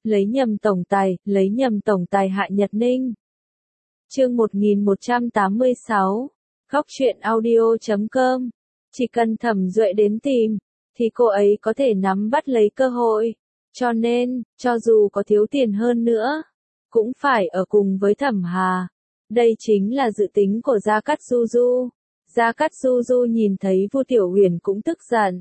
lấy nhầm tổng tài Hạ Nhật Ninh. Chương 1186, Góc truyện audio.com. Chỉ cần Thẩm Duệ đến tìm, thì cô ấy có thể nắm bắt lấy cơ hội. Cho nên, cho dù có thiếu tiền hơn nữa, cũng phải ở cùng với Thẩm Hà. Đây chính là dự tính của Gia Cát Du Du. Gia Cát Du Du nhìn thấy Vu Tiểu Huyền cũng tức giận.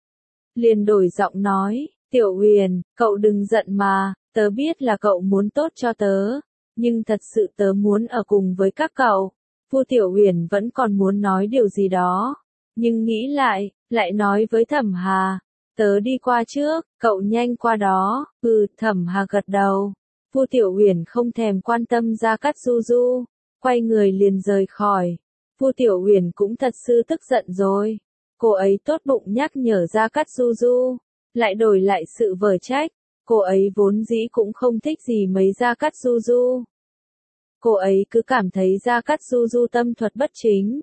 Liền đổi giọng nói, Tiểu Huyền, cậu đừng giận mà, tớ biết là cậu muốn tốt cho tớ, nhưng thật sự tớ muốn ở cùng với các cậu. Vu Tiểu Huyền vẫn còn muốn nói điều gì đó, nhưng nghĩ lại nói với Thẩm Hà, tớ đi qua trước, cậu nhanh qua đó. Thẩm Hà gật đầu. Vu Tiểu Huyền không thèm quan tâm Gia Cát Du Du, quay người liền rời khỏi. Vu Tiểu Huyền cũng thật sự tức giận rồi. Cô ấy tốt bụng nhắc nhở Gia Cát Du Du, lại đổi lại sự vở trách. Cô ấy vốn dĩ cũng không thích gì mấy Gia Cát Du Du. Cô ấy cứ cảm thấy Gia Cát Du Du tâm thuật bất chính.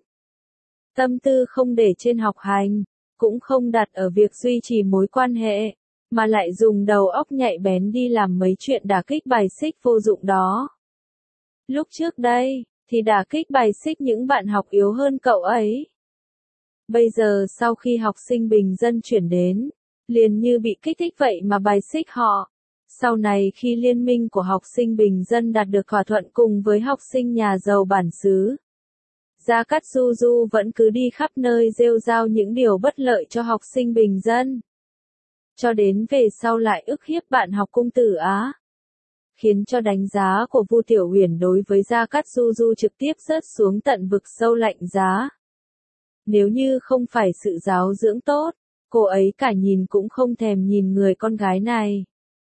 Tâm tư không để trên học hành, cũng không đặt ở việc duy trì mối quan hệ, mà lại dùng đầu óc nhạy bén đi làm mấy chuyện đả kích bài xích vô dụng đó. Lúc trước đây, thì đả kích bài xích những bạn học yếu hơn cậu ấy. Bây giờ sau khi học sinh bình dân chuyển đến, liền như bị kích thích vậy mà bài xích họ. Sau này khi liên minh của học sinh bình dân đạt được thỏa thuận cùng với học sinh nhà giàu bản xứ, Gia Cát Du Du vẫn cứ đi khắp nơi rêu rao những điều bất lợi cho học sinh bình dân. Cho đến về sau lại ức hiếp bạn học Cung Tử Á. Khiến cho đánh giá của Vu Tiểu Huyền đối với Gia Cát Du Du trực tiếp rớt xuống tận vực sâu lạnh giá. Nếu như không phải sự giáo dưỡng tốt, cô ấy cả nhìn cũng không thèm nhìn người con gái này.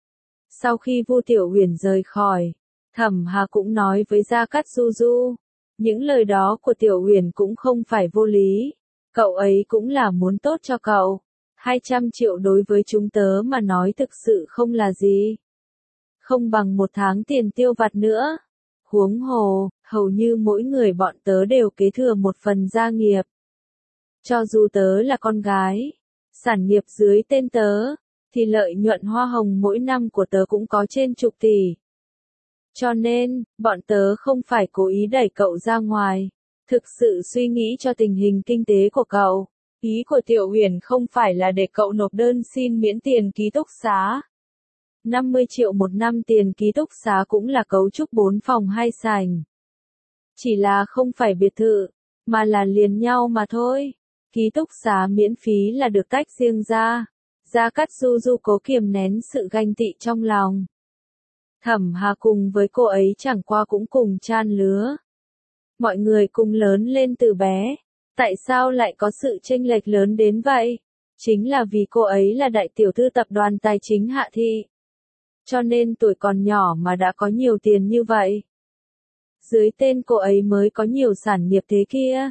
Sau khi Vu Tiểu Huyền rời khỏi, Thẩm Hà cũng nói với Gia Cát Du Du, những lời đó của Tiểu Huyền cũng không phải vô lý, cậu ấy cũng là muốn tốt cho cậu. 200 triệu đối với chúng tớ mà nói thực sự không là gì. Không bằng một tháng tiền tiêu vặt nữa. Huống hồ, hầu như mỗi người bọn tớ đều kế thừa một phần gia nghiệp. Cho dù tớ là con gái, sản nghiệp dưới tên tớ, thì lợi nhuận hoa hồng mỗi năm của tớ cũng có trên chục tỷ. Cho nên, bọn tớ không phải cố ý đẩy cậu ra ngoài, thực sự suy nghĩ cho tình hình kinh tế của cậu. Ý của Tiểu Huyền không phải là để cậu nộp đơn xin miễn tiền ký túc xá. 50 triệu một năm tiền ký túc xá cũng là cấu trúc 4 phòng 2 sảnh. Chỉ là không phải biệt thự, mà là liền nhau mà thôi. Ký túc xá miễn phí là được tách riêng ra. Gia Cát Du Du cố kiềm nén sự ganh tị trong lòng. Thẩm Hà cùng với cô ấy chẳng qua cũng cùng chan lứa. Mọi người cùng lớn lên từ bé. Tại sao lại có sự chênh lệch lớn đến vậy? Chính là vì cô ấy là đại tiểu thư tập đoàn tài chính Hạ Thị. Cho nên tuổi còn nhỏ mà đã có nhiều tiền như vậy. Dưới tên cô ấy mới có nhiều sản nghiệp thế kia.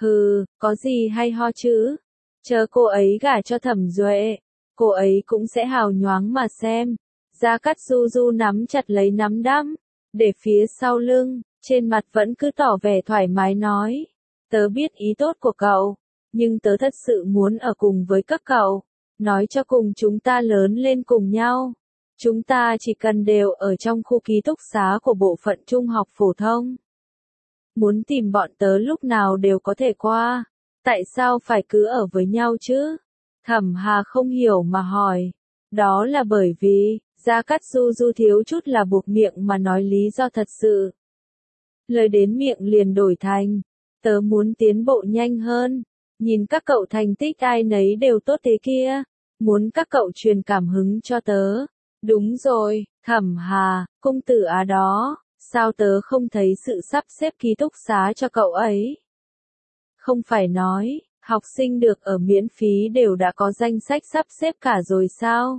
Có gì hay ho chứ? Chờ cô ấy gả cho Thẩm Duệ, cô ấy cũng sẽ hào nhoáng mà xem. Gia Cát Du Du nắm chặt lấy nắm đấm, để phía sau lưng, trên mặt vẫn cứ tỏ vẻ thoải mái nói. Tớ biết ý tốt của cậu, nhưng tớ thật sự muốn ở cùng với các cậu. Nói cho cùng chúng ta lớn lên cùng nhau. Chúng ta chỉ cần đều ở trong khu ký túc xá của bộ phận trung học phổ thông. Muốn tìm bọn tớ lúc nào đều có thể qua. Tại sao phải cứ ở với nhau chứ? Thẩm Hà không hiểu mà hỏi. Đó là bởi vì, Gia Cát Du Du thiếu chút là buộc miệng mà nói lý do thật sự. Lời đến miệng liền đổi thành, tớ muốn tiến bộ nhanh hơn. Nhìn các cậu thành tích ai nấy đều tốt thế kia. Muốn các cậu truyền cảm hứng cho tớ. Đúng rồi, Thẩm Hà, Cung Tử Á đó, sao tớ không thấy sự sắp xếp ký túc xá cho cậu ấy? Không phải nói, học sinh được ở miễn phí đều đã có danh sách sắp xếp cả rồi sao?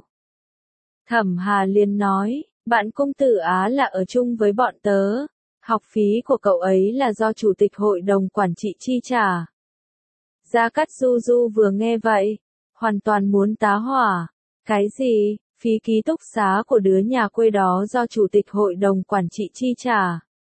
Thẩm Hà liền nói, bạn Cung Tử Á là ở chung với bọn tớ, học phí của cậu ấy là do Chủ tịch Hội đồng Quản trị chi trả. Gia Cát Du Du vừa nghe vậy, hoàn toàn muốn tá hỏa. Cái gì? Phí ký túc xá của đứa nhà quê đó do Chủ tịch Hội đồng Quản trị chi trả.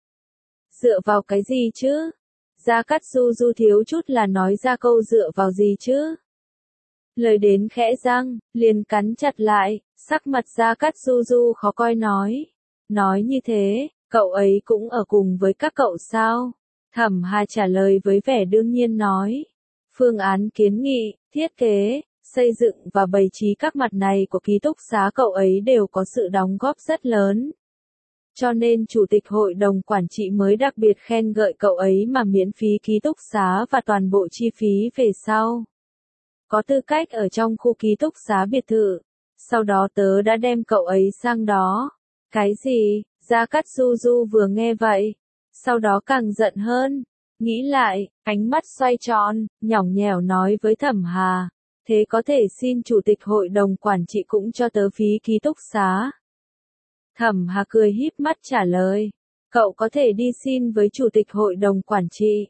Dựa vào cái gì chứ? Gia Cát Du Du thiếu chút là nói ra câu dựa vào gì chứ? Lời đến khẽ răng, liền cắn chặt lại, sắc mặt Gia Cát Du Du khó coi nói. Nói như thế, cậu ấy cũng ở cùng với các cậu sao? Thẩm Hà trả lời với vẻ đương nhiên nói. Phương án kiến nghị, thiết kế, xây dựng và bày trí các mặt này của ký túc xá cậu ấy đều có sự đóng góp rất lớn. Cho nên Chủ tịch Hội đồng Quản trị mới đặc biệt khen ngợi cậu ấy mà miễn phí ký túc xá và toàn bộ chi phí về sau. Có tư cách ở trong khu ký túc xá biệt thự. Sau đó tớ đã đem cậu ấy sang đó. Cái gì? Gia Cát Du Du vừa nghe vậy. Sau đó càng giận hơn. Nghĩ lại, ánh mắt xoay tròn, nhõng nhẽo nói với Thẩm Hà. Thế có thể xin Chủ tịch Hội đồng Quản trị cũng cho tớ phí ký túc xá. Thẩm Hà cười híp mắt trả lời. Cậu có thể đi xin với Chủ tịch Hội đồng Quản trị.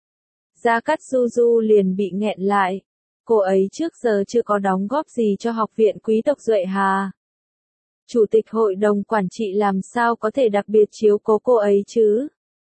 Gia Cát Du Du liền bị nghẹn lại. Cô ấy trước giờ chưa có đóng góp gì cho học viện quý tộc Duệ Hà. Chủ tịch Hội đồng Quản trị làm sao có thể đặc biệt chiếu cố cô ấy chứ?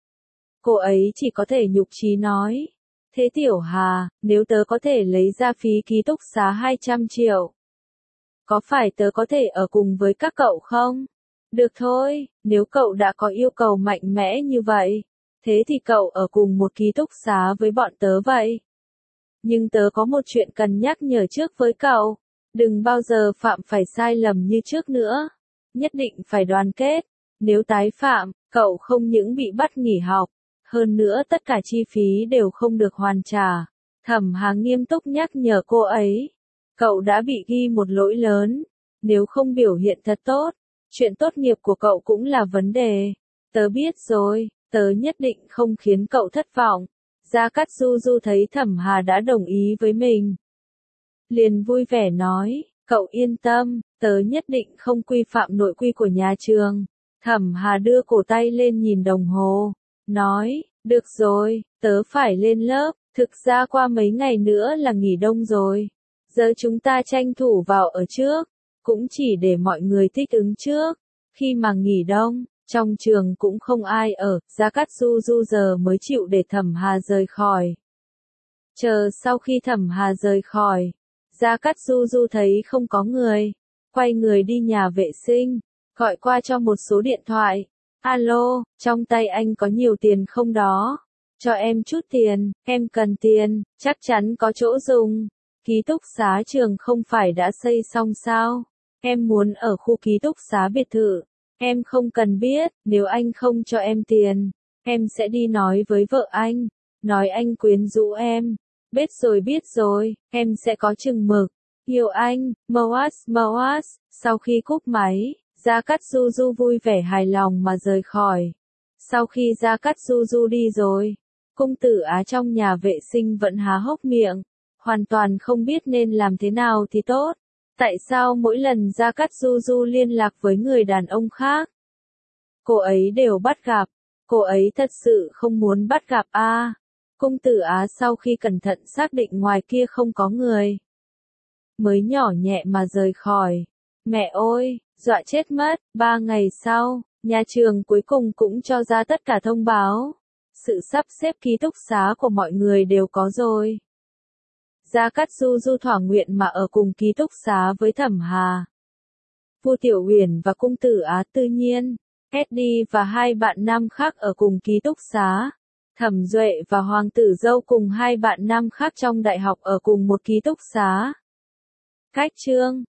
Cô ấy chỉ có thể nhục chí nói. Thế Tiểu Hà, nếu tớ có thể lấy ra phí ký túc xá 200 triệu. Có phải tớ có thể ở cùng với các cậu không? Được thôi, nếu cậu đã có yêu cầu mạnh mẽ như vậy. Thế thì cậu ở cùng một ký túc xá với bọn tớ vậy. Nhưng tớ có một chuyện cần nhắc nhở trước với cậu. Đừng bao giờ phạm phải sai lầm như trước nữa. Nhất định phải đoàn kết. Nếu tái phạm, cậu không những bị bắt nghỉ học. Hơn nữa tất cả chi phí đều không được hoàn trả. Thẩm Hà nghiêm túc nhắc nhở cô ấy. Cậu đã bị ghi một lỗi lớn. Nếu không biểu hiện thật tốt, chuyện tốt nghiệp của cậu cũng là vấn đề. Tớ biết rồi, tớ nhất định không khiến cậu thất vọng. Gia Cát Du Du thấy Thẩm Hà đã đồng ý với mình. Liền vui vẻ nói, cậu yên tâm, tớ nhất định không quy phạm nội quy của nhà trường. Thẩm Hà đưa cổ tay lên nhìn đồng hồ, nói, được rồi, tớ phải lên lớp, thực ra qua mấy ngày nữa là nghỉ đông rồi. Giờ chúng ta tranh thủ vào ở trước, cũng chỉ để mọi người thích ứng trước. Khi mà nghỉ đông, trong trường cũng không ai ở, Gia Cát Du Du giờ mới chịu để Thẩm Hà rời khỏi. Chờ sau khi Thẩm Hà rời khỏi, Gia Cát Du Du thấy không có người, quay người đi nhà vệ sinh, gọi qua cho một số điện thoại. Alo, trong tay anh có nhiều tiền không đó? Cho em chút tiền, em cần tiền, chắc chắn có chỗ dùng. Ký túc xá trường không phải đã xây xong sao? Em muốn ở khu ký túc xá biệt thự. Em không cần biết, nếu anh không cho em tiền, em sẽ đi nói với vợ anh, nói anh quyến rũ em. Biết rồi, em sẽ có chừng mực. Yêu anh, Moas. Sau khi cúp máy, Gia Cát Du Du vui vẻ hài lòng mà rời khỏi. Sau khi Gia Cát Du Du đi rồi, Cung Tử Á trong nhà vệ sinh vẫn há hốc miệng, hoàn toàn không biết nên làm thế nào thì tốt. Tại sao mỗi lần Gia Cát Du Du liên lạc với người đàn ông khác, cô ấy đều bắt gặp? Cô ấy thật sự không muốn bắt gặp à? Cung Tử Á sau khi cẩn thận xác định ngoài kia không có người, mới nhỏ nhẹ mà rời khỏi. Mẹ ơi, dọa chết mất. 3 ngày sau, nhà trường cuối cùng cũng cho ra tất cả thông báo. Sự sắp xếp ký túc xá của mọi người đều có rồi. Gia Cát Du Du thỏa nguyện mà ở cùng ký túc xá với Thẩm Hà, Vu Tiểu Uyển và Cung Tử Á tự nhiên. Eddie và hai bạn nam khác ở cùng ký túc xá. Thẩm Duệ và Hoàng Tử Dâu cùng hai bạn nam khác trong đại học ở cùng một ký túc xá. Cách chương